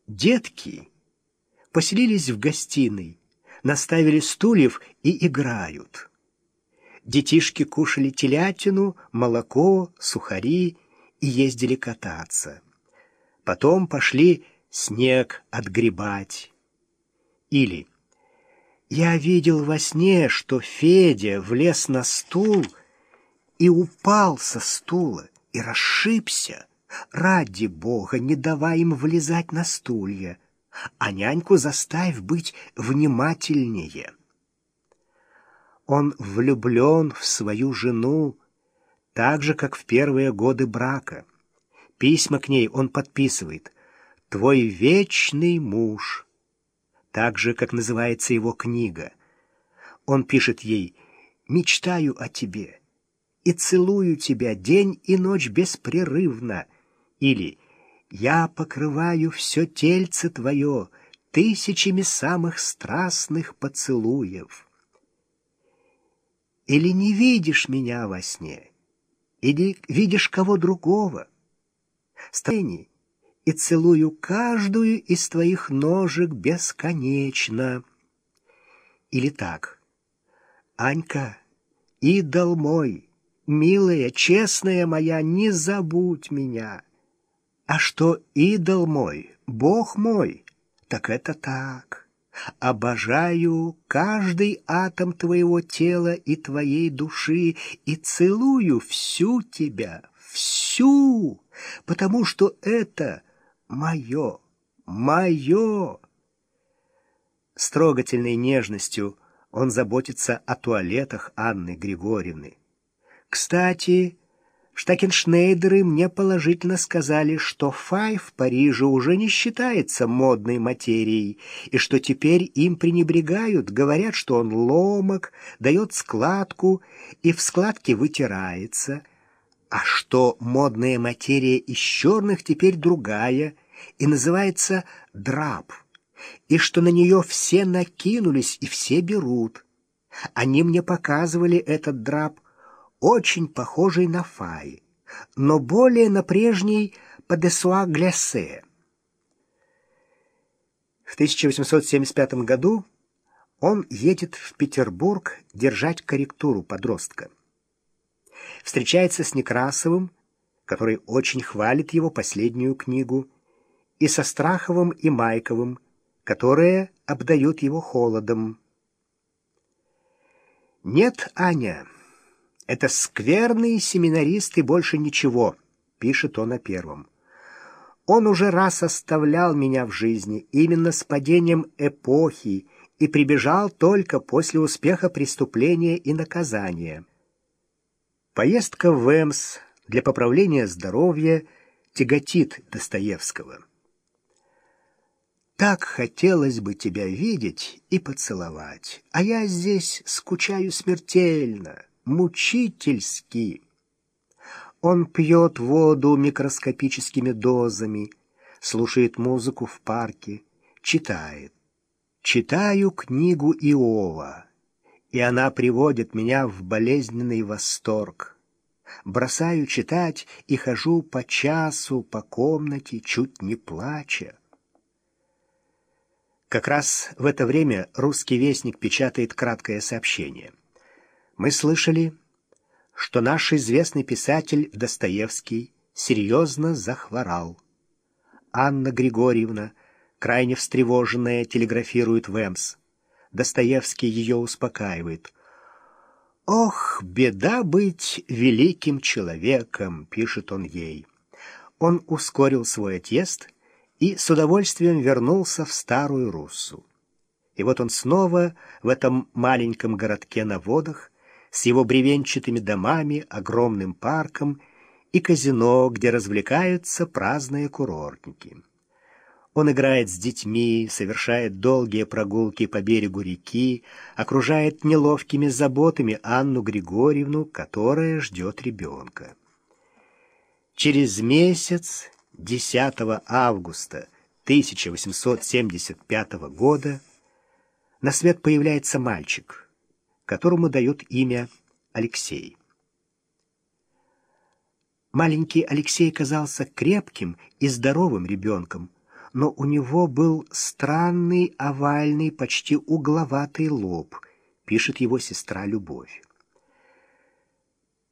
Детки поселились в гостиной, наставили стульев и играют. Детишки кушали телятину, молоко, сухари и ездили кататься. Потом пошли снег отгребать. Или я видел во сне, что Федя влез на стул и упал со стула и расшибся. Ради Бога, не давай им влезать на стулья, а няньку заставь быть внимательнее. Он влюблен в свою жену, так же, как в первые годы брака. Письма к ней он подписывает «Твой вечный муж», так же, как называется его книга. Он пишет ей «Мечтаю о тебе и целую тебя день и ночь беспрерывно», или «Я покрываю все тельце твое тысячами самых страстных поцелуев». Или не видишь меня во сне, или видишь кого другого. Стань и целую каждую из твоих ножек бесконечно. Или так. Анька, идол мой, милая, честная моя, не забудь меня. А что идол мой, Бог мой, так это так. Обожаю каждый атом твоего тела и твоей души и целую всю тебя, всю, потому что это мое, мое. С трогательной нежностью он заботится о туалетах Анны Григорьевны. Кстати, штакеншнейдеры мне положительно сказали, что фай в Париже уже не считается модной материей, и что теперь им пренебрегают, говорят, что он ломок, дает складку и в складке вытирается, а что модная материя из черных теперь другая и называется драп, и что на нее все накинулись и все берут. Они мне показывали этот драп, очень похожий на фай, но более на прежний падесуа глясе. В 1875 году он едет в Петербург держать корректуру подростка. Встречается с Некрасовым, который очень хвалит его последнюю книгу, и со Страховым и Майковым, которые обдают его холодом. «Нет, Аня, это скверный семинарист и больше ничего», — пишет он о первом. «Он уже раз оставлял меня в жизни именно с падением эпохи и прибежал только после успеха преступления и наказания». Поездка в Эмс для поправления здоровья тяготит Достоевского. «Так хотелось бы тебя видеть и поцеловать, а я здесь скучаю смертельно, мучительски». Он пьет воду микроскопическими дозами, слушает музыку в парке, читает. Читаю книгу Иова, и она приводит меня в болезненный восторг. Бросаю читать и хожу по часу по комнате, чуть не плача. Как раз в это время «Русский вестник» печатает краткое сообщение. Мы слышали, что наш известный писатель Достоевский серьезно захворал. Анна Григорьевна, крайне встревоженная, телеграфирует в Эмс. Достоевский ее успокаивает. «Ох, беда быть великим человеком», — пишет он ей. Он ускорил свой отъезд и с удовольствием вернулся в Старую Руссу. И вот он снова в этом маленьком городке на водах, с его бревенчатыми домами, огромным парком и казино, где развлекаются праздные курортники. Он играет с детьми, совершает долгие прогулки по берегу реки, окружает неловкими заботами Анну Григорьевну, которая ждет ребенка. Через месяц, 10 августа 1875 года, на свет появляется мальчик, которому дают имя Алексей. Маленький Алексей казался крепким и здоровым ребенком, но у него был странный, овальный, почти угловатый лоб, пишет его сестра Любовь.